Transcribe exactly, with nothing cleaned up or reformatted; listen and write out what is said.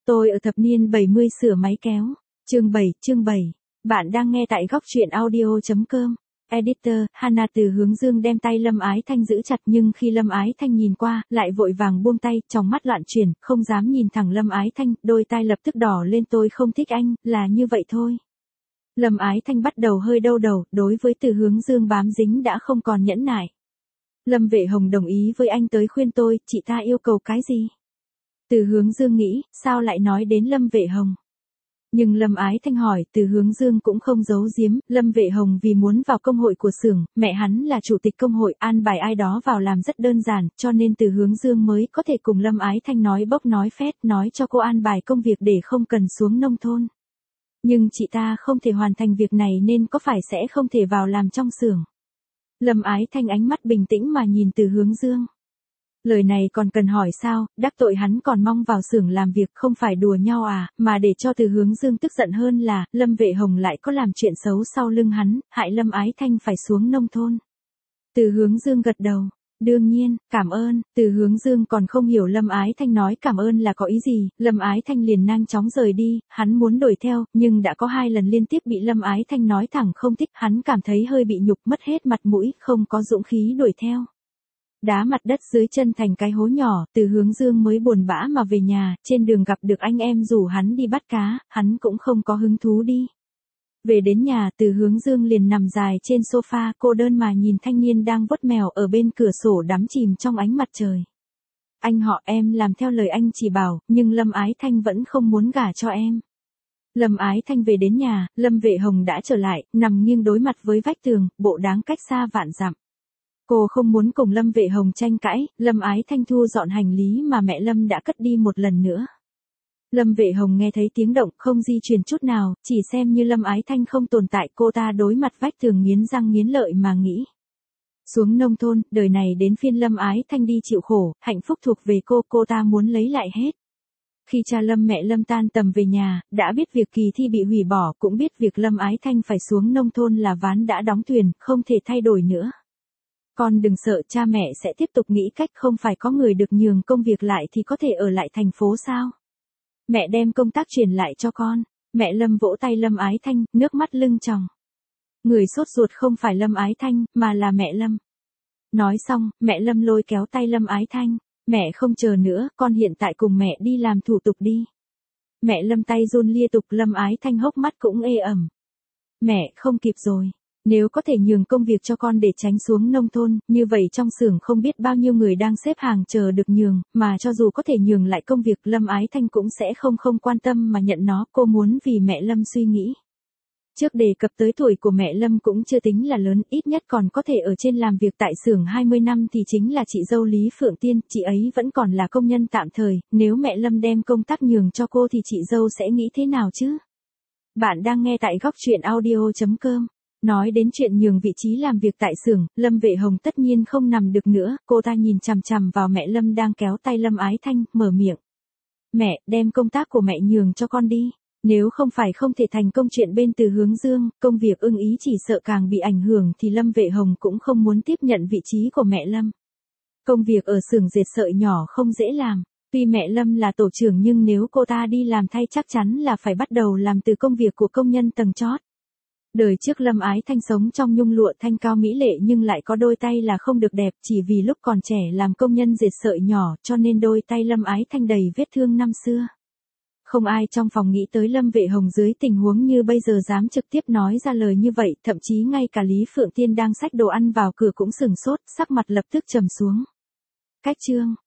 Tôi ở thập niên bảy mươi sửa máy kéo. Chương bảy, chương bảy. Bạn đang nghe tại góc truyện audio.com. Editor, Hana. Từ Hướng Dương đem tay Lâm Ái Thanh giữ chặt, nhưng khi Lâm Ái Thanh nhìn qua, lại vội vàng buông tay, trong mắt loạn chuyển, không dám nhìn thẳng Lâm Ái Thanh, đôi tai lập tức đỏ lên. Tôi không thích anh, là như vậy thôi. Lâm Ái Thanh bắt đầu hơi đau đầu, đối với Từ Hướng Dương bám dính đã không còn nhẫn nại. Lâm Vệ Hồng đồng ý với anh tới khuyên tôi, chị ta yêu cầu cái gì? Từ Hướng Dương nghĩ, sao lại nói đến Lâm Vệ Hồng? Nhưng Lâm Ái Thanh hỏi, Từ Hướng Dương cũng không giấu giếm, Lâm Vệ Hồng vì muốn vào công hội của xưởng, mẹ hắn là chủ tịch công hội, an bài ai đó vào làm rất đơn giản, cho nên Từ Hướng Dương mới có thể cùng Lâm Ái Thanh nói bốc nói phét, nói cho cô an bài công việc để không cần xuống nông thôn. Nhưng chị ta không thể hoàn thành việc này nên có phải sẽ không thể vào làm trong xưởng. Lâm Ái Thanh ánh mắt bình tĩnh mà nhìn Từ Hướng Dương. Lời này còn cần hỏi sao, đắc tội hắn còn mong vào xưởng làm việc, không phải đùa nhau à, mà để cho Từ Hướng Dương tức giận hơn là, Lâm Vệ Hồng lại có làm chuyện xấu sau lưng hắn, hại Lâm Ái Thanh phải xuống nông thôn. Từ Hướng Dương gật đầu. Đương nhiên, cảm ơn. Từ Hướng Dương còn không hiểu Lâm Ái Thanh nói cảm ơn là có ý gì, Lâm Ái Thanh liền nhanh chóng rời đi, hắn muốn đuổi theo, nhưng đã có hai lần liên tiếp bị Lâm Ái Thanh nói thẳng không thích, hắn cảm thấy hơi bị nhục, mất hết mặt mũi, không có dũng khí đuổi theo. Đá mặt đất dưới chân thành cái hố nhỏ, Từ Hướng Dương mới buồn bã mà về nhà, trên đường gặp được anh em rủ hắn đi bắt cá, hắn cũng không có hứng thú đi. Về đến nhà, Từ Hướng Dương liền nằm dài trên sofa, cô đơn mà nhìn thanh niên đang vuốt mèo ở bên cửa sổ đắm chìm trong ánh mặt trời. Anh họ, em làm theo lời anh chỉ bảo, nhưng Lâm Ái Thanh vẫn không muốn gả cho em. Lâm Ái Thanh về đến nhà, Lâm Vệ Hồng đã trở lại, nằm nghiêng đối mặt với vách tường, bộ đáng cách xa vạn dặm. Cô không muốn cùng Lâm Vệ Hồng tranh cãi, Lâm Ái Thanh thu dọn hành lý mà mẹ Lâm đã cất đi một lần nữa. Lâm Vệ Hồng nghe thấy tiếng động, không di chuyển chút nào, chỉ xem như Lâm Ái Thanh không tồn tại, cô ta đối mặt vách tường nghiến răng nghiến lợi mà nghĩ. Xuống nông thôn, đời này đến phiên Lâm Ái Thanh đi chịu khổ, hạnh phúc thuộc về cô, cô ta muốn lấy lại hết. Khi cha Lâm mẹ Lâm tan tầm về nhà, đã biết việc kỳ thi bị hủy bỏ, cũng biết việc Lâm Ái Thanh phải xuống nông thôn là ván đã đóng thuyền, không thể thay đổi nữa. Con đừng sợ, cha mẹ sẽ tiếp tục nghĩ cách, không phải có người được nhường công việc lại thì có thể ở lại thành phố sao? Mẹ đem công tác truyền lại cho con. Mẹ Lâm vỗ tay Lâm Ái Thanh, nước mắt lưng tròng. Người sốt ruột không phải Lâm Ái Thanh, mà là mẹ Lâm. Nói xong, mẹ Lâm lôi kéo tay Lâm Ái Thanh. Mẹ không chờ nữa, con hiện tại cùng mẹ đi làm thủ tục đi. Mẹ Lâm tay run liên tục, Lâm Ái Thanh hốc mắt cũng ê ẩm. Mẹ, không kịp rồi. Nếu có thể nhường công việc cho con để tránh xuống nông thôn, như vậy trong xưởng không biết bao nhiêu người đang xếp hàng chờ được nhường, mà cho dù có thể nhường lại công việc, Lâm Ái Thanh cũng sẽ không không quan tâm mà nhận nó, cô muốn vì mẹ Lâm suy nghĩ. Trước đề cập tới tuổi của mẹ Lâm cũng chưa tính là lớn, ít nhất còn có thể ở trên làm việc tại xưởng hai mươi năm thì chính là chị dâu Lý Phượng Tiên, chị ấy vẫn còn là công nhân tạm thời, nếu mẹ Lâm đem công tác nhường cho cô thì chị dâu sẽ nghĩ thế nào chứ? Bạn đang nghe tại góc truyện audio.com. Nói đến chuyện nhường vị trí làm việc tại xưởng, Lâm Vệ Hồng tất nhiên không nằm được nữa, cô ta nhìn chằm chằm vào mẹ Lâm đang kéo tay Lâm Ái Thanh, mở miệng. Mẹ, đem công tác của mẹ nhường cho con đi. Nếu không phải không thể thành công chuyện bên Từ Hướng Dương, công việc ưng ý chỉ sợ càng bị ảnh hưởng thì Lâm Vệ Hồng cũng không muốn tiếp nhận vị trí của mẹ Lâm. Công việc ở xưởng dệt sợi nhỏ không dễ làm. Tuy mẹ Lâm là tổ trưởng nhưng nếu cô ta đi làm thay chắc chắn là phải bắt đầu làm từ công việc của công nhân tầng chót. Đời trước Lâm Ái Thanh sống trong nhung lụa thanh cao mỹ lệ nhưng lại có đôi tay là không được đẹp, chỉ vì lúc còn trẻ làm công nhân dệt sợi nhỏ cho nên đôi tay Lâm Ái Thanh đầy vết thương năm xưa. Không ai trong phòng nghĩ tới Lâm Vệ Hồng dưới tình huống như bây giờ dám trực tiếp nói ra lời như vậy, thậm chí ngay cả Lý Phượng Tiên đang xách đồ ăn vào cửa cũng sửng sốt, sắc mặt lập tức trầm xuống. Cách chương